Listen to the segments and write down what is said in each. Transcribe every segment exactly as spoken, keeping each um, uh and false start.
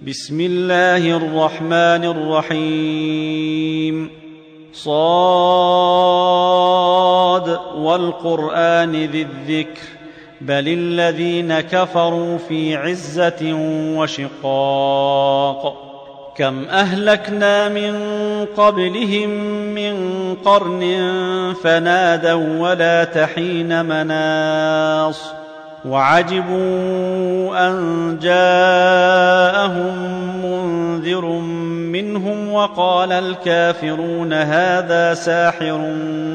بسم الله الرحمن الرحيم. صاد والقرآن ذي الذكر بل الذين كفروا في عزة وشقاق. كم أهلكنا من قبلهم من قرن فنادوا ولا تحين مناص وعجبوا أن جاءهم منذر منهم وقال الكافرون هذا ساحر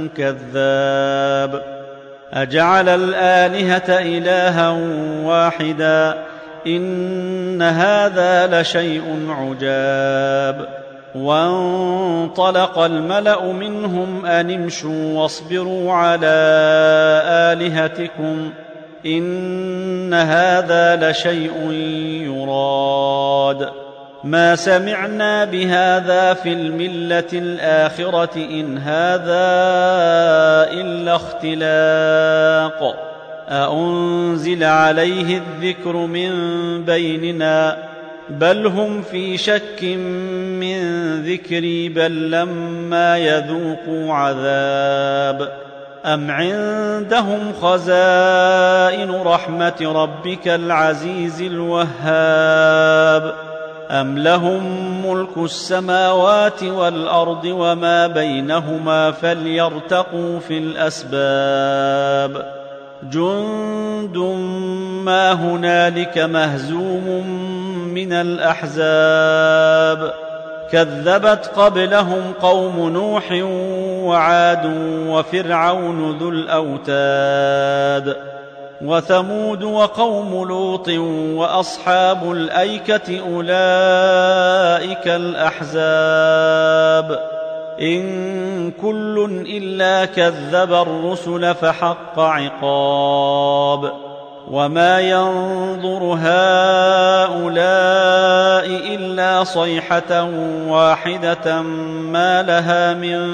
كذاب أجعل الآلهة إلها واحدا إن هذا لشيء عجاب. وانطلق الملأ منهم أن امشوا واصبروا على آلهتكم إن هذا لشيء يراد ما سمعنا بهذا في الملة الآخرة إن هذا إلا اختلاق أأنزل عليه الذكر من بيننا بل هم في شك من ذكري بل لما يذوقوا عذاب أم عندهم خزائن رحمة ربك العزيز الوهاب أم لهم ملك السماوات والأرض وما بينهما فليرتقوا في الأسباب. جند ما هنالك مهزوم من الأحزاب كذبت قبلهم قوم نوح وعاد وفرعون ذو الأوتاد وثمود وقوم لوط وأصحاب الأيكة أولئك الأحزاب إن كل إلا كذب الرسل فحق عقاب. وما ينظر هؤلاء إلا صيحة واحدة ما لها من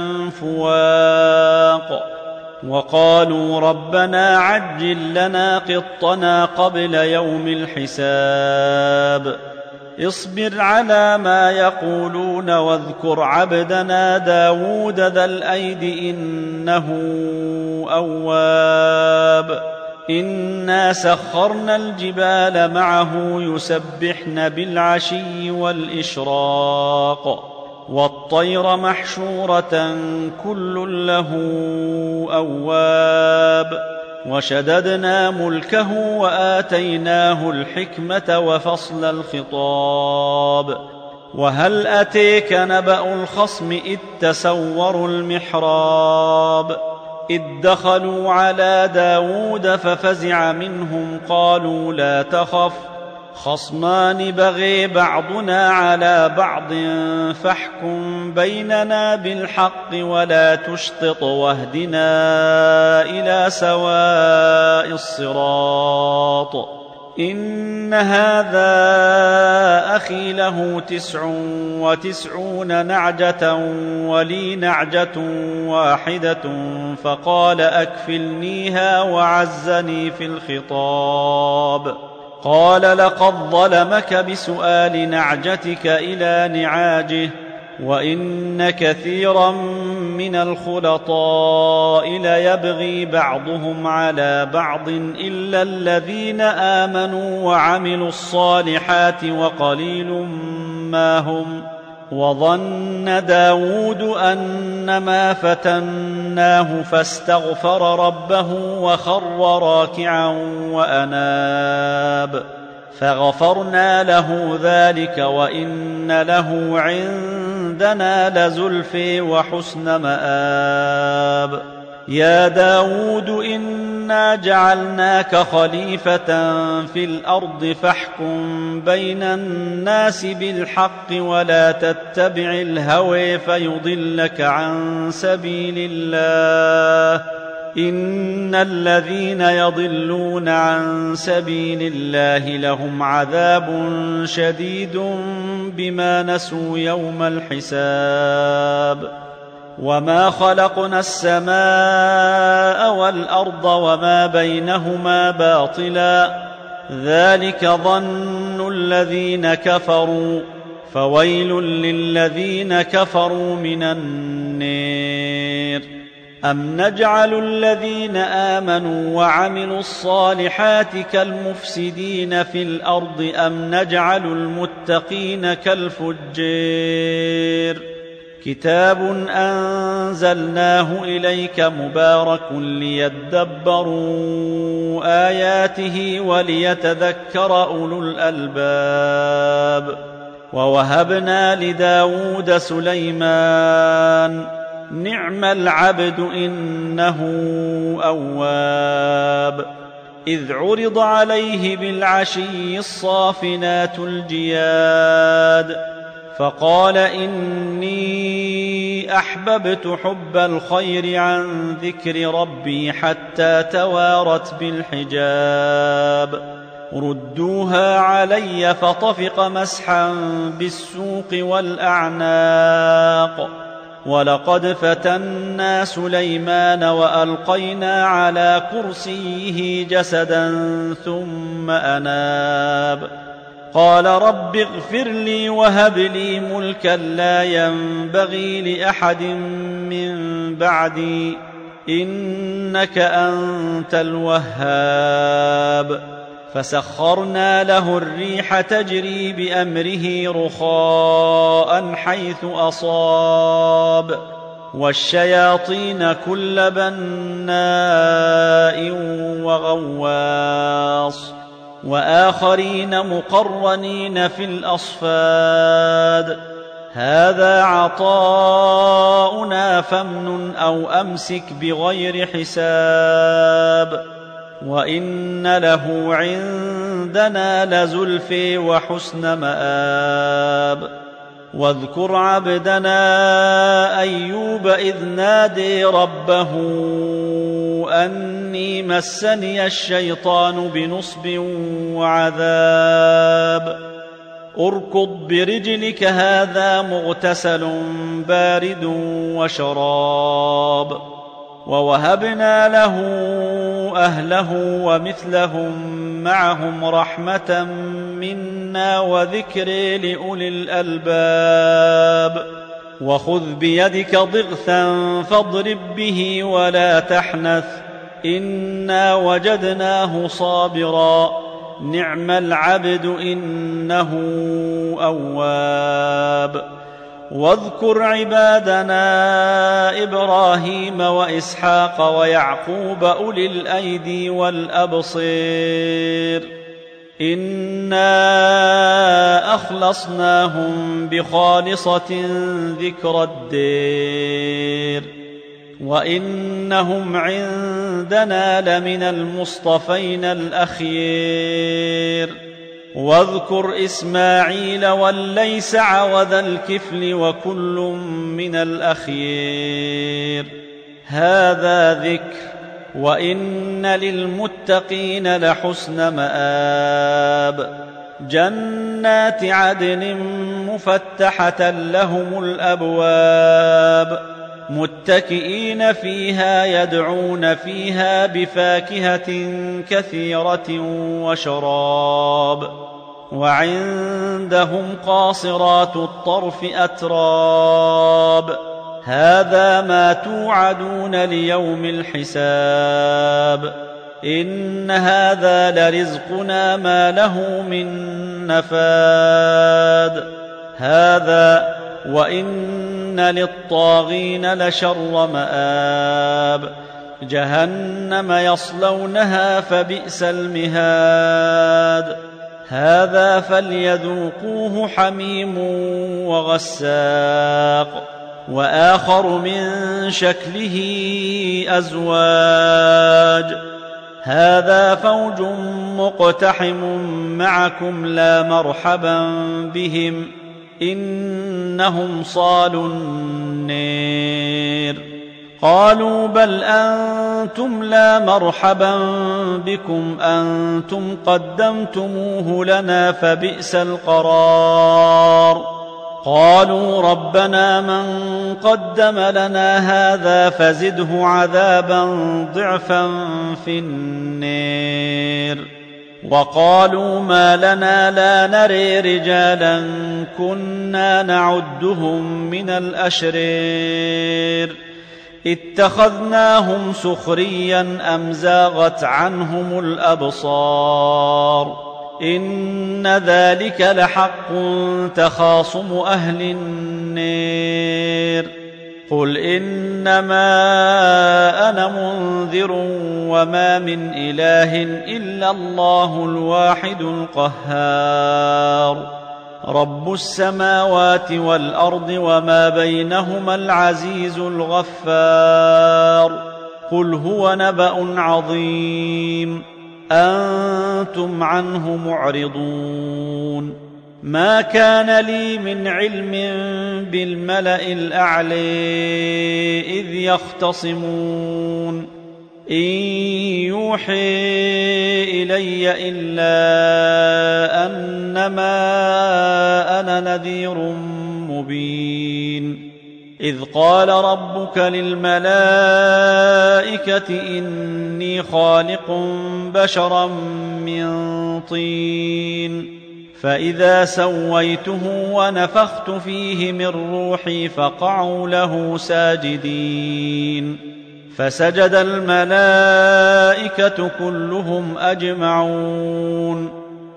فواق وقالوا ربنا عجل لنا قطنا قبل يوم الحساب. اصبر على ما يقولون واذكر عبدنا داود ذا الأيد إنه أواب. إنا سخرنا الجبال معه يسبحن بالعشي والإشراق والطير محشورة كل له أواب. وشددنا ملكه وآتيناه الحكمة وفصل الخطاب. وهل أتيك نبأ الخصم إذ تسوروا المحراب إذ دخلوا على داود ففزع منهم قالوا لا تخف خصمان بغي بعضنا على بعض فاحكم بيننا بالحق ولا تشطط واهدنا إلى سواء الصراط. إن هذا أخي له تسع وتسعون نعجة ولي نعجة واحدة فقال أكفلنيها وعزني في الخطاب. قال لقد ظلمك بسؤال نعجتك إلى نعاجه وإن كثيرا من الخلطاء ليبغي بعضهم على بعض إلا الذين آمنوا وعملوا الصالحات وقليل ما هم. وظن داود أنما فتناه فاستغفر ربه وخر راكعا وأناب فغفرنا له ذلك وإن له عندنا لزلفى وحسن مآب. يا داود إنا جعلناك خليفة في الأرض فاحكم بين الناس بالحق ولا تتبع الهوى فيضلك عن سبيل الله إن الذين يضلون عن سبيل الله لهم عذاب شديد بما نسوا يوم الحساب. وما خلقنا السماء والأرض وما بينهما باطلا ذلك ظن الذين كفروا فويل للذين كفروا من النار. أم نجعل الذين آمنوا وعملوا الصالحات كالمفسدين في الأرض أم نجعل المتقين كالفجار. كتاب أنزلناه إليك مبارك ليدبروا آياته وليتذكر أولو الألباب. ووهبنا لداود سليمان نعم العبد إنه أواب. إذ عرض عليه بالعشي الصافنات الجياد فقال إني أحببت حب الخير عن ذكر ربي حتى توارت بالحجاب. ردوها علي فطفق مسحا بالسوق والأعناق. ولقد فتنا سليمان وألقينا على كرسيه جسدا ثم أناب. قال رب اغفر لي وهب لي ملكا لا ينبغي لأحد من بعدي إنك أنت الوهاب. فسخرنا له الريح تجري بأمره رخاء حيث أصاب والشياطين كل بناء وغواص وآخرين مقرنين في الأصفاد. هذا عطاؤنا فامنن أو أمسك بغير حساب. وإن له عندنا لزلفى وحسن مآب. واذكر عبدنا أيوب إذ نادي ربه أني مسني الشيطان بنصب وعذاب. اركض برجلك هذا مغتسل بارد وشراب. ووهبنا له أهله ومثلهم معهم رحمة منا وذكر لأولي الألباب. وخذ بيدك ضغثا فاضرب به ولا تحنث إنا وجدناه صابرا نعم العبد إنه أواب. واذكر عبادنا إبراهيم وإسحاق ويعقوب أولي الأيدي والأبصير إنا أخلصناهم بخالصة ذكر الدير وإنهم عندنا لمن المصطفين الأخيار. واذكر إسماعيل واليسع وذا الكفل وكل من الأخيار. هذا ذكر وإن للمتقين لحسن مآب. جنات عدن مفتحة لهم الأبواب متكئين فيها يدعون فيها بفاكهة كثيرة وشراب. وعندهم قاصرات الطرف أتراب. هذا ما توعدون ليوم الحساب. إن هذا لرزقنا ما له من نفاد. هذا وإن للطاغين لشر مآب. جهنم يصلونها فبئس المهاد. هذا فليذوقوه حميم وغساق وآخر من شكله أزواج. هذا فوج مقتحم معكم لا مرحبا بهم إنهم صالوا النير. قالوا بل أنتم لا مرحبا بكم أنتم قدمتموه لنا فبئس القرار. قالوا ربنا من قدم لنا هذا فزده عذابا ضعفا في النير. وقالوا ما لنا لا نري رجالا كنا نعدهم من الأشرار اتخذناهم سخريا أم زاغت عنهم الأبصار إن ذلك لحق تخاصم أهل النار قل إنما أنا منذر وما من إله إلا الله الواحد القهار رب السماوات والأرض وما بينهما العزيز الغفار قل هو نبأ عظيم أنتم عنه معرضون ما كان لي من علم بالملأ الأعلى إذ يختصمون إن يوحي إلي إلا أنما أنا نذير مبين إذ قال ربك للملائكة إني خالق بشرا من طين فإذا سويته ونفخت فيه من روحي فقعوا له ساجدين فسجد الملائكة كلهم أجمعون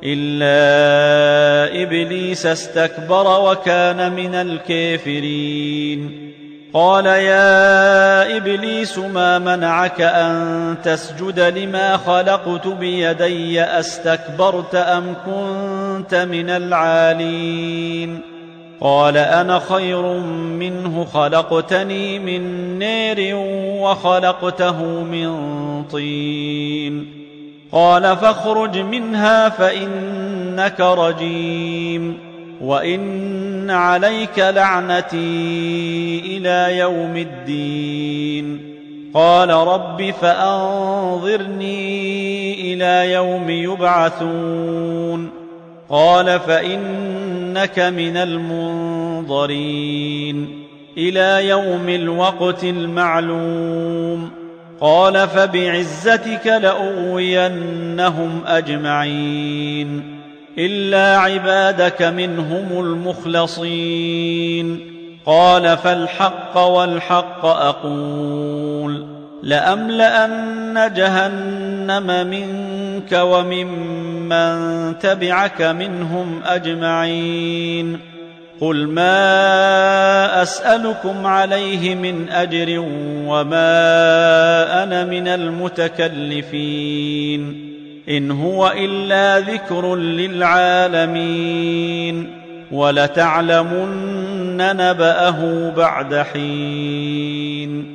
إلا إبليس استكبر وكان من الكافرين قال يا إبليس ما منعك أن تسجد لما خلقت بيدي أستكبرت أم كنت من العالين قال أنا خير منه خلقتني من نار وخلقته من طين قال فاخرج منها فإنك رجيم وإن عليك لعنتي إلى يوم الدين قال رب فأنظرني إلى يوم يبعثون قال فإنك من المنظرين إلى يوم الوقت المعلوم قال فبعزتك لأغوينهم أجمعين إلا عبادك منهم المخلصين قال فالحق والحق أقول لأملأن جهنم منك وممن تبعك منهم أجمعين قل ما أسألكم عليه من أجر وما أنا من المتكلفين إن هو إلا ذكر للعالمين ولتعلمن نبأه بعد حين